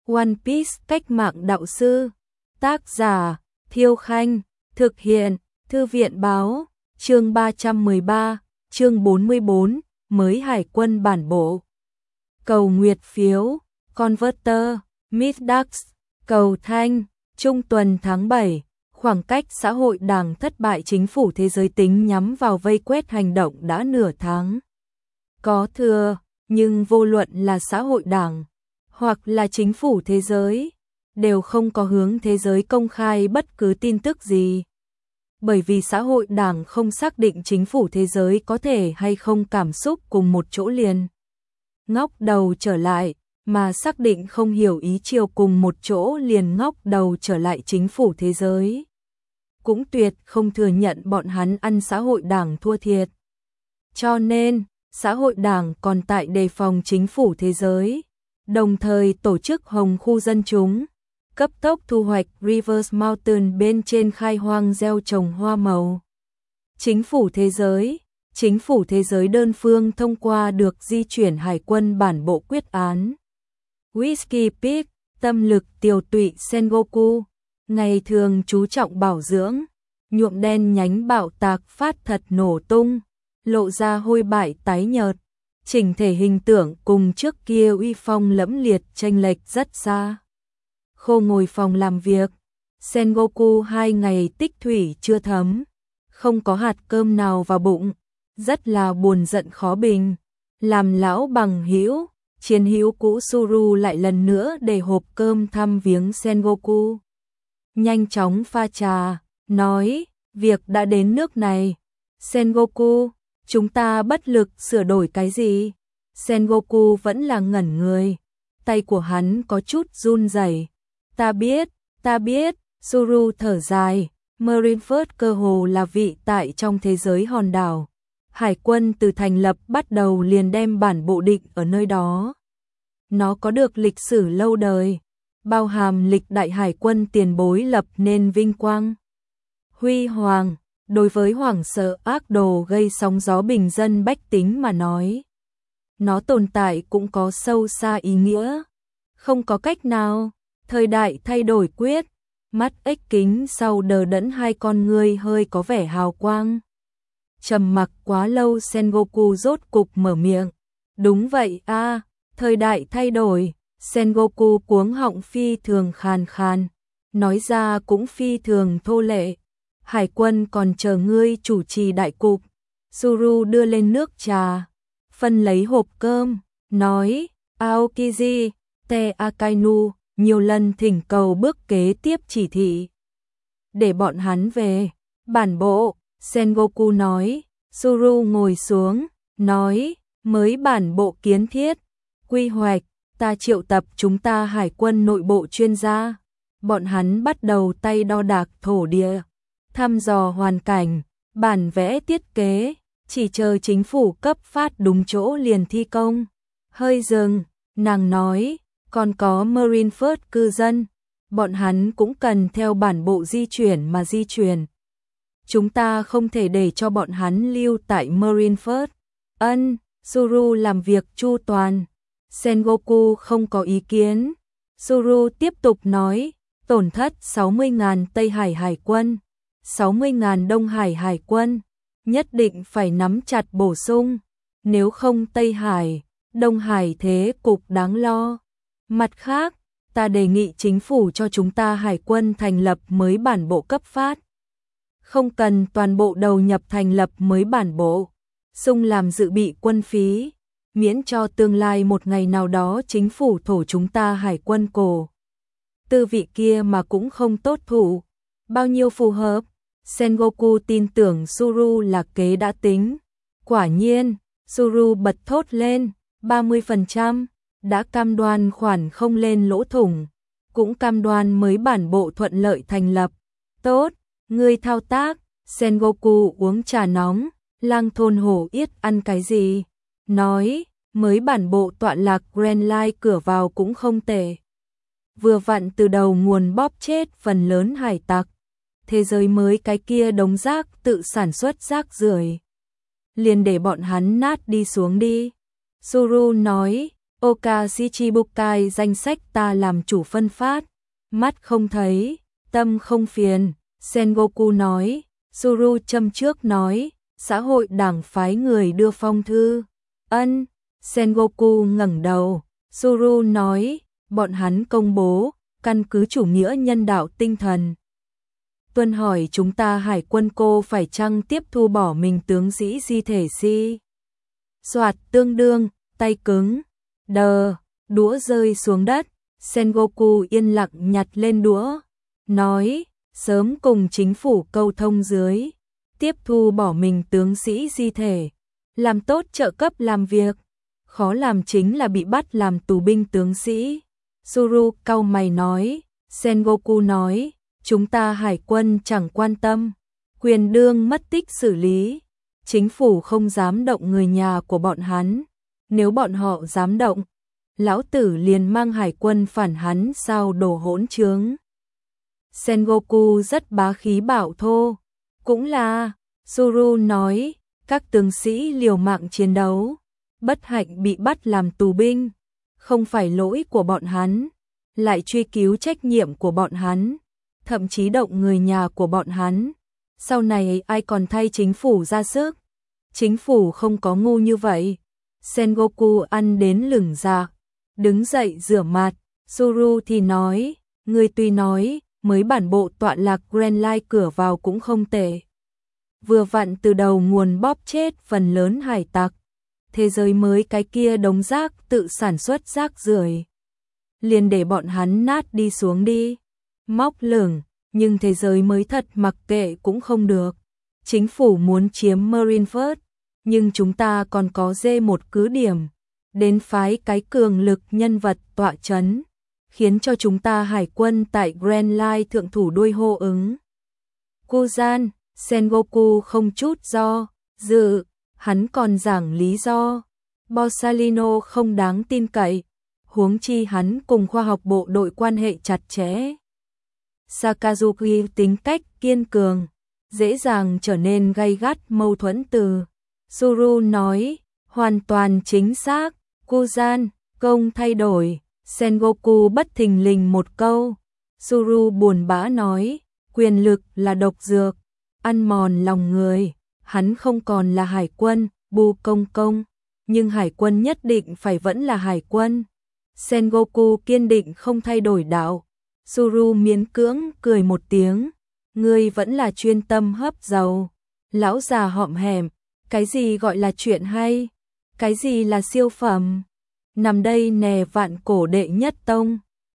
One Piece cách mạng đạo sư. Tác giả Thiêu Khanh. Thực hiện Thư viện Báo. Chương 313, chương 44, mới hải quân bản bộ. Cầu nguyệt phiếu, Converter, Middax, cầu thanh, trung tuần tháng 7, khoảng cách xã hội đảng thất bại chính phủ thế giới tính nhắm vào vây quét hành động đã nửa tháng. Có thừa, nhưng vô luận là xã hội đảng, hoặc là chính phủ thế giới, đều không có hướng thế giới công khai bất cứ tin tức gì. Bởi vì xã hội đảng không xác định chính phủ thế giới có thể hay không cảm xúc cùng một chỗ liền ngóc đầu trở lại, mà xác định không hiểu ý chiều cùng một chỗ liền ngóc đầu trở lại chính phủ thế giới. Cũng tuyệt không thừa nhận bọn hắn ăn xã hội đảng thua thiệt. Cho nên, xã hội đảng còn tại đề phòng chính phủ thế giới, đồng thời tổ chức hồng khu dân chúng, cấp tốc thu hoạch Rivers Mountain bên trên khai hoang gieo trồng hoa màu. Chính phủ thế giới đơn phương thông qua được di chuyển hải quân bản bộ quyết án. Whiskey Peak, tâm lực tiều tụy Sengoku, ngày thường chú trọng bảo dưỡng, nhuộm đen nhánh bạo tạc phát thật nổ tung, lộ ra hôi bại tái nhợt, chỉnh thể hình tượng cùng trước kia uy phong lẫm liệt chênh lệch rất xa. Khô ngồi phòng làm việc, Sengoku 2 ngày tích thủy chưa thấm, không có hạt cơm nào vào bụng, rất là buồn giận khó bình. Làm lão bằng hữu, chiến hữu cũ Suru lại lần nữa để hộp cơm thăm viếng Sengoku. Nhanh chóng pha trà, nói, việc đã đến nước này. Sengoku, chúng ta bất lực sửa đổi cái gì? Sengoku vẫn là ngẩn người, tay của hắn có chút run rẩy. Ta biết, Suru thở dài, Marineford cơ hồ là vị tại trong thế giới hòn đảo. Hải quân từ thành lập bắt đầu liền đem bản bộ định ở nơi đó. Nó có được lịch sử lâu đời, bao hàm lịch đại hải quân tiền bối lập nên vinh quang. Huy hoàng, đối với hoảng sợ ác đồ gây sóng gió bình dân bách tính mà nói. Nó tồn tại cũng có sâu xa ý nghĩa. Không có cách nào, thời đại thay đổi quyết, mắt ếch kính sau đờ đẫn hai con ngươi hơi có vẻ hào quang. Trầm mặc quá lâu Sengoku rốt cục mở miệng. Đúng vậy a, thời đại thay đổi. Sengoku cuống họng phi thường khàn khàn, nói ra cũng phi thường thô lệ. Hải quân còn chờ ngươi chủ trì đại cục. Suru đưa lên nước trà, phân lấy hộp cơm, nói, Aokiji, Te Akainu, nhiều lần thỉnh cầu bước kế tiếp chỉ thị. Để bọn hắn về, bản bộ, Sengoku nói. Suru ngồi xuống, nói, mới bản bộ kiến thiết, quy hoạch, ta triệu tập chúng ta hải quân nội bộ chuyên gia. Bọn hắn bắt đầu tay đo đạc thổ địa, thăm dò hoàn cảnh, bản vẽ thiết kế, chỉ chờ chính phủ cấp phát đúng chỗ liền thi công. Hơi dừng, nàng nói, còn có Marineford cư dân, bọn hắn cũng cần theo bản bộ di chuyển mà di chuyển. Chúng ta không thể để cho bọn hắn lưu tại Marineford. Suru làm việc chu toàn. Sengoku không có ý kiến. Suru tiếp tục nói, tổn thất 60.000 Tây Hải hải quân, 60.000 Đông Hải hải quân, nhất định phải nắm chặt bổ sung, nếu không Tây Hải, Đông Hải thế cục đáng lo. Mặt khác, ta đề nghị chính phủ cho chúng ta hải quân thành lập mới bản bộ cấp phát. Không cần toàn bộ đầu nhập thành lập mới bản bộ, sung làm dự bị quân phí, miễn cho tương lai một ngày nào đó chính phủ thổ chúng ta hải quân cổ. Tư vị kia mà cũng không tốt thủ, bao nhiêu phù hợp. Sengoku tin tưởng Suru là kế đã tính. Quả nhiên, Suru bật thốt lên, 30%, đã cam đoan khoản không lên lỗ thủng, cũng cam đoan mới bản bộ thuận lợi thành lập. Tốt, ngươi thao tác. Sengoku uống trà nóng, lang thôn hổ yết ăn cái gì? Nói, mới bản bộ tọa lạc Grand Line cửa vào cũng không tệ. Vừa vặn từ đầu nguồn bóp chết phần lớn hải tặc. Thế giới mới cái kia đống rác tự sản xuất rác rưởi, liền để bọn hắn nát đi xuống đi. Suru nói, Oka Shichibukai danh sách ta làm chủ phân phát. Mắt không thấy, tâm không phiền, Sengoku nói. Suru châm trước nói, xã hội đảng phái người đưa phong thư. Ân, Sengoku ngẩng đầu. Suru nói, bọn hắn công bố, căn cứ chủ nghĩa nhân đạo tinh thần. Tuân hỏi chúng ta hải quân cô phải chăng tiếp thu bỏ mình tướng sĩ di thể si. Soạt tương đương, tay cứng. Đờ, đũa rơi xuống đất. Sengoku yên lặng nhặt lên đũa. Nói, sớm cùng chính phủ câu thông dưới. Tiếp thu bỏ mình tướng sĩ di thể. Làm tốt trợ cấp làm việc. Khó làm chính là bị bắt làm tù binh tướng sĩ. Suru cau mày nói. Sengoku nói, chúng ta hải quân chẳng quan tâm. Quyền đương mất tích xử lý. Chính phủ không dám động người nhà của bọn hắn. Nếu bọn họ dám động, lão tử liền mang hải quân phản hắn sao đổ hỗn trướng. Sengoku rất bá khí bảo thô. Cũng là, Suru nói, các tướng sĩ liều mạng chiến đấu, bất hạnh bị bắt làm tù binh, không phải lỗi của bọn hắn, lại truy cứu trách nhiệm của bọn hắn, thậm chí động người nhà của bọn hắn. Sau này ai còn thay chính phủ ra sức? Chính phủ không có ngu như vậy. Sengoku ăn đến lửng dạ, đứng dậy rửa mặt. Suru thì nói, người tuy nói, mới bản bộ tọa lạc Grand Line cửa vào cũng không tệ. Vừa vặn từ đầu nguồn bóp chết phần lớn hải tặc. Thế giới mới cái kia đống rác tự sản xuất rác rưởi. Liền để bọn hắn nát đi xuống đi. Móc lửng, nhưng thế giới mới thật mặc kệ cũng không được. Chính phủ muốn chiếm Marineford, nhưng chúng ta còn có D1 cứ điểm. Đến phái cái cường lực nhân vật tọa chấn, khiến cho chúng ta hải quân tại Grand Line thượng thủ đuôi hô ứng. Kuzan, Sengoku không chút do dự, hắn còn giảng lý do. Borsalino không đáng tin cậy, huống chi hắn cùng khoa học bộ đội quan hệ chặt chẽ. Sakazuki tính cách kiên cường, dễ dàng trở nên gay gắt mâu thuẫn từ. Suru nói, hoàn toàn chính xác. Kuzan, công thay đổi. Sengoku bất thình lình một câu. Suru buồn bã nói, quyền lực là độc dược, ăn mòn lòng người. Hắn không còn là hải quân, Bu công công, nhưng hải quân nhất định phải vẫn là hải quân. Sengoku kiên định không thay đổi đạo. Suru miễn cưỡng cười một tiếng, ngươi vẫn là chuyên tâm hấp dầu. Lão già hõm hẻm, cái gì gọi là chuyện hay, cái gì là siêu phẩm. Nằm đây nè vạn cổ đệ nhất tông.